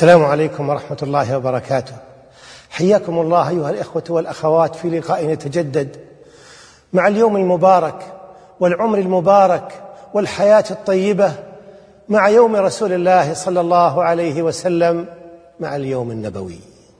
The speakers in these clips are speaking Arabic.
السلام عليكم ورحمة الله وبركاته. حياكم الله أيها الإخوة والأخوات في لقاء يتجدد مع اليوم المبارك والعمر المبارك والحياة الطيبة، مع يوم رسول الله صلى الله عليه وسلم، مع اليوم النبوي.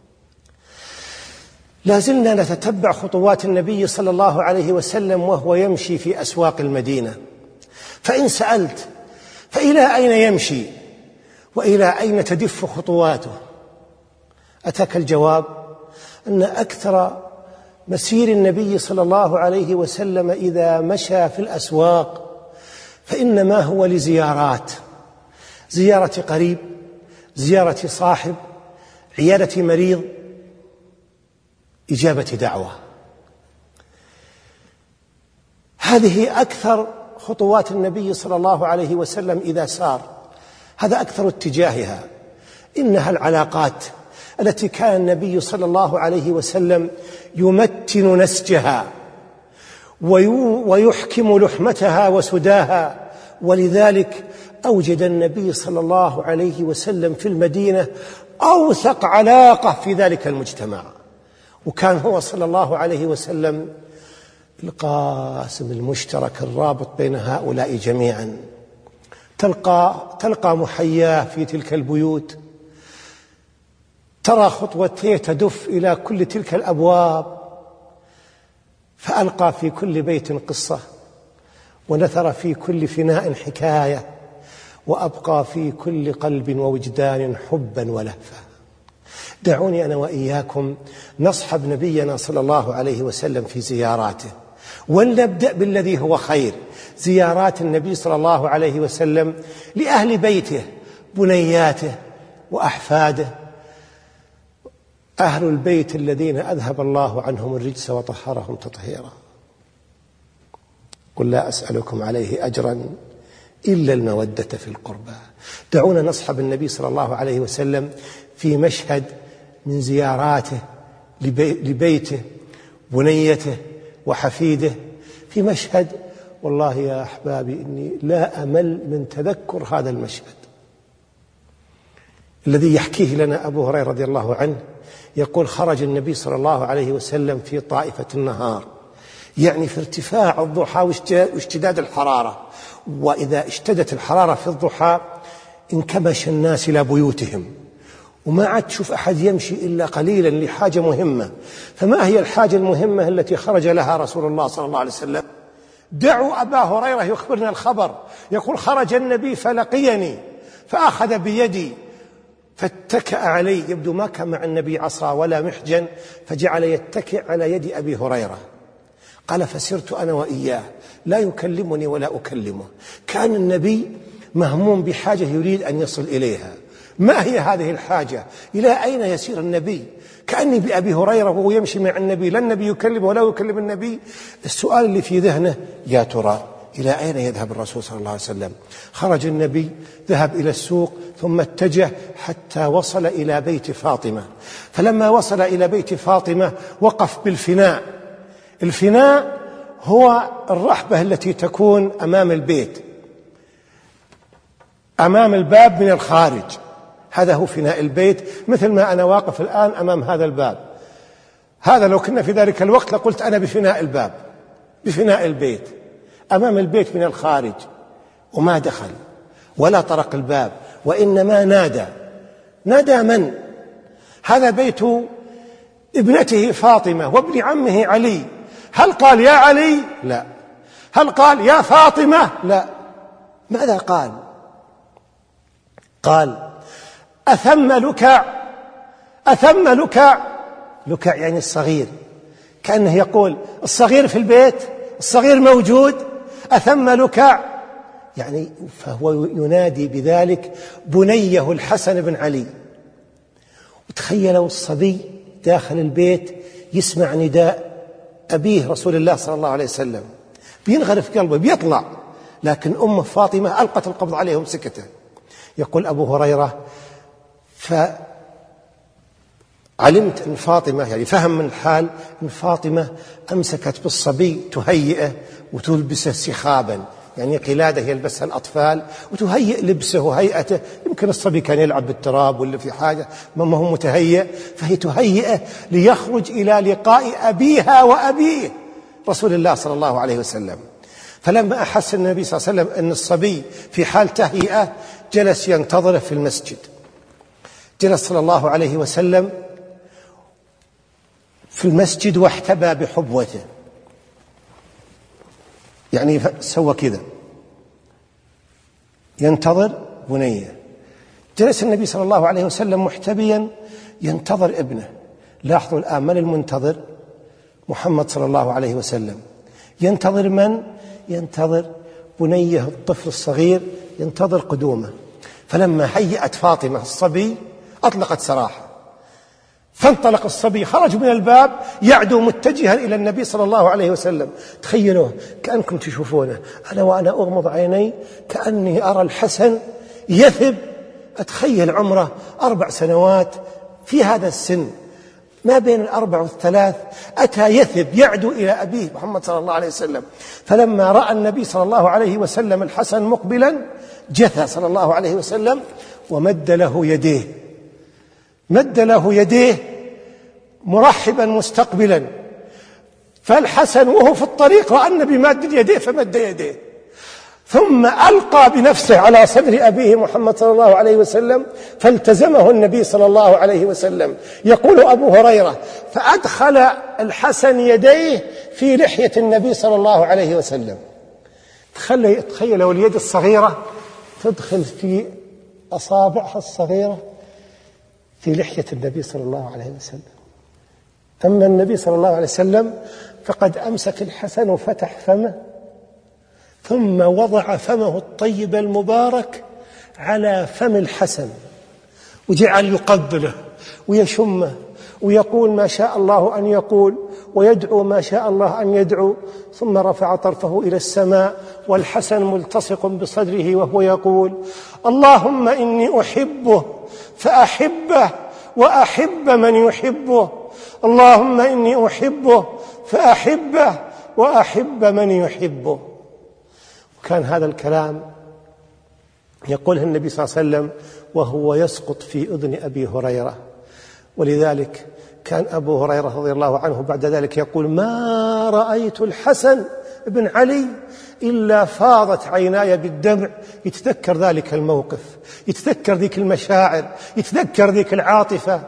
لا زلنا نتتبع خطوات النبي صلى الله عليه وسلم وهو يمشي في أسواق المدينة. فإن سألت فإلى أين يمشي وإلى أين تدف خطواته؟ أتاك الجواب أن أكثر مسير النبي صلى الله عليه وسلم إذا مشى في الأسواق فإنما هو لزيارات، زيارة قريب، زيارة صاحب، عيادة مريض، إجابة دعوة. هذه أكثر خطوات النبي صلى الله عليه وسلم إذا سار، هذا أكثر اتجاهها. إنها العلاقات التي كان النبي صلى الله عليه وسلم يمتن نسجها ويحكم لحمتها وسداها، ولذلك أوجد النبي صلى الله عليه وسلم في المدينة أوثق علاقة في ذلك المجتمع، وكان هو صلى الله عليه وسلم القاسم المشترك الرابط بين هؤلاء جميعا. تلقى محياه في تلك البيوت، ترى خطوتيه تدف إلى كل تلك الأبواب، فألقى في كل بيت قصة، ونثر في كل فناء حكاية، وأبقى في كل قلب ووجدان حبا ولهفة. دعوني أنا وإياكم نصحب نبينا صلى الله عليه وسلم في زياراته، ولنبدأ بالذي هو خير، زيارات النبي صلى الله عليه وسلم لأهل بيته، بنياته وأحفاده، أهل البيت الذين أذهب الله عنهم الرجس وطهرهم تطهيرا. قل لا أسألكم عليه أجرا إلا المودة في القربى. دعونا نصحب النبي صلى الله عليه وسلم في مشهد من زياراته لبيته، بنيته وحفيده، في مشهد والله يا أحبابي إني لا أمل من تذكر هذا المشهد الذي يحكيه لنا أبو هريرة رضي الله عنه. يقول: خرج النبي صلى الله عليه وسلم في طائفة النهار، يعني في ارتفاع الضحى واشتداد الحرارة، وإذا اشتدت الحرارة في الضحى انكمش الناس إلى بيوتهم، وما عاد تشوف أحد يمشي إلا قليلا لحاجة مهمة. فما هي الحاجة المهمة التي خرج لها رسول الله صلى الله عليه وسلم؟ دعوا أبا هريرة يخبرنا الخبر. يقول: خرج النبي فلقيني فأخذ بيدي فاتكأ علي، يبدو ما كان مع النبي عصا ولا محجن، فجعل يتكئ على يد أبي هريرة. قال: فسرت أنا وإياه لا يكلمني ولا أكلمه. كان النبي مهموم بحاجة يريد أن يصل إليها. ما هي هذه الحاجة؟ إلى أين يسير النبي؟ كأني بأبي هريرة وهو يمشي مع النبي، لا النبي يكلمه ولا يكلم النبي. السؤال اللي في ذهنه: يا ترى إلى أين يذهب الرسول صلى الله عليه وسلم؟ خرج النبي، ذهب إلى السوق، ثم اتجه حتى وصل إلى بيت فاطمة. فلما وصل إلى بيت فاطمة وقف بالفناء. الفناء هو الرحبة التي تكون أمام البيت، أمام الباب من الخارج، هذا هو فناء البيت، مثل ما أنا واقف الآن أمام هذا الباب. هذا لو كنا في ذلك الوقت لقلت أنا بفناء الباب، بفناء البيت، أمام البيت من الخارج. وما دخل ولا طرق الباب، وإنما نادى من؟ هذا بيت ابنته فاطمة وابن عمه علي. هل قال يا علي؟ لا. هل قال يا فاطمة؟ لا. ماذا قال؟ قال: أثم لكع. أثم لكع، لكع يعني الصغير، كأنه يقول الصغير في البيت، الصغير موجود، أثم لكع يعني. فهو ينادي بذلك بنيه الحسن بن علي. وتخيلوا الصبي داخل البيت يسمع نداء أبيه رسول الله صلى الله عليه وسلم، بينغرف قلبه، بيطلع، لكن أمه فاطمة ألقت القبض عليه ومسكته. يقول أبو هريرة: فعلمت أن فاطمة، يعني فهم من الحال، أن فاطمة أمسكت بالصبي تهيئه وتلبسه سخابا، يعني قلادة يلبسها الأطفال وتهيئ لبسه وهيئته. يمكن الصبي كان يلعب بالتراب ولا في حاجة ما هو متهيئ، فهي تهيئه ليخرج إلى لقاء أبيها وأبيه رسول الله صلى الله عليه وسلم. فلما أحس النبي صلى الله عليه وسلم أن الصبي في حال تهيئة جلس ينتظره في المسجد. جلس صلى الله عليه وسلم في المسجد واحتبى بحبوته، يعني سوى كذا ينتظر بنيه. جلس النبي صلى الله عليه وسلم محتبيا ينتظر ابنه. لاحظوا الآن من المنتظر؟ محمد صلى الله عليه وسلم. ينتظر من؟ ينتظر بنيه الطفل الصغير، ينتظر قدومه. فلما هيأت فاطمة الصبي أطلقت سراحه، فانطلق الصبي، خرج من الباب يعدو متجها إلى النبي صلى الله عليه وسلم. تخيلوا كأنكم تشوفونه، أنا وأنا أغمض عيني كأني أرى الحسن يثب. أتخيل عمره 4 سنوات، في هذا السن ما بين 4 و3 أتى يثب يعدو إلى أبيه محمد صلى الله عليه وسلم. فلما رأى النبي صلى الله عليه وسلم الحسن مقبلا جثى صلى الله عليه وسلم ومد له يديه، مد له يديه مرحبا مستقبلا. فالحسن وهو في الطريق رأى النبي ماد يديه فمد يديه، ثم ألقى بنفسه على صدر أبيه محمد صلى الله عليه وسلم فالتزمه النبي صلى الله عليه وسلم. يقول أبو هريرة: فأدخل الحسن يديه في لحية النبي صلى الله عليه وسلم. تخيلوا اليد الصغيرة تدخل في أصابعها الصغيرة في لحية النبي صلى الله عليه وسلم. أما النبي صلى الله عليه وسلم فقد أمسك الحسن وفتح فمه، ثم وضع فمه الطيب المبارك على فم الحسن وجعل يقبله ويشمه ويقول ما شاء الله أن يقول ويدعو ما شاء الله أن يدعو، ثم رفع طرفه إلى السماء والحسن ملتصق بصدره وهو يقول: اللهم إني أحبه فأحبه وأحب من يحبه، اللهم إني أحبه فأحبه وأحب من يحبه. وكان هذا الكلام يقوله النبي صلى الله عليه وسلم وهو يسقط في أذن أبي هريرة. ولذلك كان أبو هريرة رضي الله عنه بعد ذلك يقول: ما رأيت الحسن بن علي إلا فاضت عيناي بالدمع. يتذكر ذلك الموقف، يتذكر ذيك المشاعر، يتذكر ذيك العاطفة.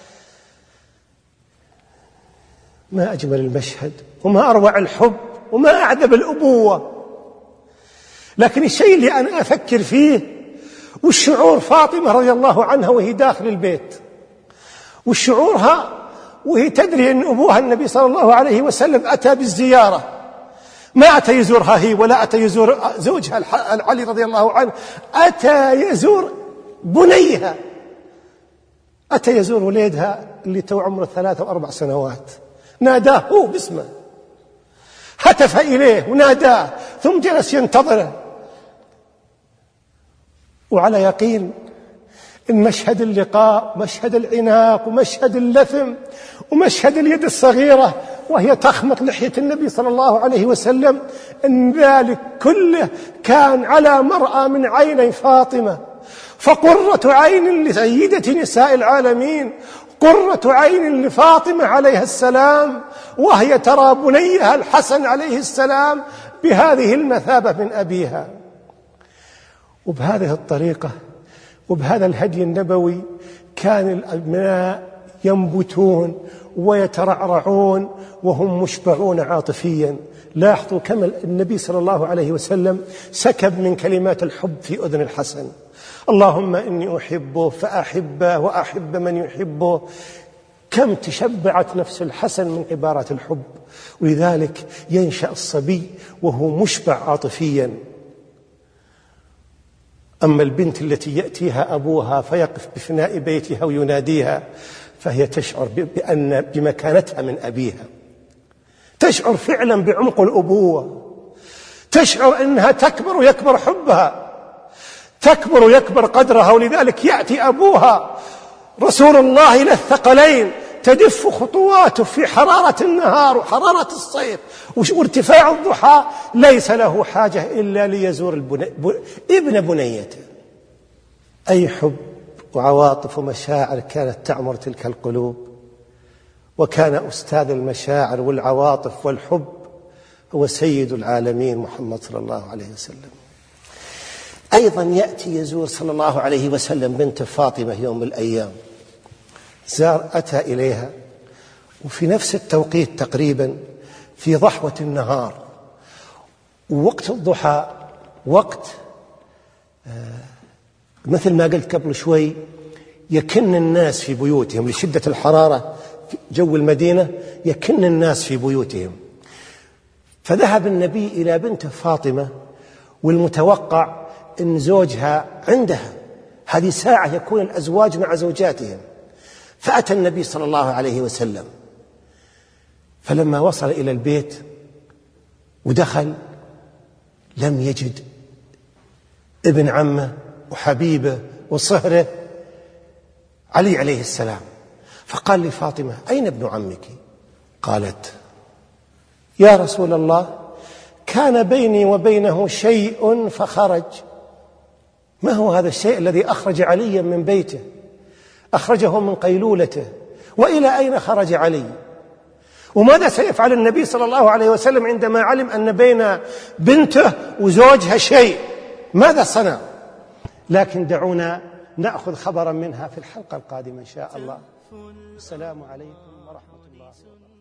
ما أجمل المشهد وما أروع الحب وما أعذب الأبوة. لكن الشيء اللي أنا أفكر فيه والشعور فاطمة رضي الله عنها وهي داخل البيت، والشعورها وهي تدري أن أبوها النبي صلى الله عليه وسلم أتى بالزيارة، ما أتى يزورها هي ولا أتى يزور زوجها علي رضي الله عنه، أتى يزور بنيها، أتى يزور وليدها اللي تو عمره 3 و4 سنوات. ناداه هو باسمه، هتف إليه وناداه، ثم جلس ينتظره. وعلى يقين إن مشهد اللقاء، مشهد العناق، ومشهد اللثم، ومشهد اليد الصغيرة وهي تخمط لحية النبي صلى الله عليه وسلم، إن ذلك كله كان على مرأى من عيني فاطمة. فقرة عين لسيدة نساء العالمين، قرة عين لفاطمة عليها السلام، وهي ترى بنيها الحسن عليه السلام بهذه المثابة من أبيها. وبهذه الطريقة وبهذا الهدي النبوي كان الأبناء ينبتون ويترعرعون وهم مشبعون عاطفيا. لاحظوا كم النبي صلى الله عليه وسلم سكب من كلمات الحب في أذن الحسن: اللهم إني أحبه فأحبه وأحب من يحبه. كم تشبعت نفس الحسن من عبارات الحب. ولذلك ينشأ الصبي وهو مشبع عاطفيا. أما البنت التي يأتيها أبوها فيقف بفناء بيتها ويناديها، فهي تشعر بمكانتها من أبيها، تشعر فعلا بعمق الأبوة، تشعر أنها تكبر ويكبر حبها، تكبر ويكبر قدرها. ولذلك يأتي أبوها رسول الله إلى الثقلين تدف خطواته في حرارة النهار وحرارة الصيف وارتفاع الضحى، ليس له حاجة إلا ليزور ابن بنيته. أي حب وعواطف ومشاعر كانت تعمر تلك القلوب. وكان أستاذ المشاعر والعواطف والحب هو سيد العالمين محمد صلى الله عليه وسلم. أيضا يأتي يزور صلى الله عليه وسلم بنت فاطمة يوم من الأيام، أتى إليها وفي نفس التوقيت تقريبا في ضحوة النهار، ووقت الضحى وقت مثل ما قلت قبل شوي يكن الناس في بيوتهم لشدة الحرارة في جو المدينة، يكن الناس في بيوتهم. فذهب النبي إلى بنت فاطمة، والمتوقع أن زوجها عندها، هذه ساعة يكون الأزواج مع زوجاتهم. فأتى النبي صلى الله عليه وسلم، فلما وصل إلى البيت ودخل لم يجد ابن عمه وحبيبه وصهره علي عليه السلام. فقال لفاطمة: أين ابن عمك؟ قالت: يا رسول الله، كان بيني وبينه شيء فخرج. ما هو هذا الشيء الذي أخرج عليا من بيته؟ أخرجه من قيلولته، وإلى أين خرج علي؟ وماذا سيفعل النبي صلى الله عليه وسلم عندما علم أن بين بنته وزوجها شيء؟ ماذا صنع؟ لكن دعونا نأخذ خبرا منها في الحلقة القادمة إن شاء الله. السلام عليكم ورحمة الله وبركاته.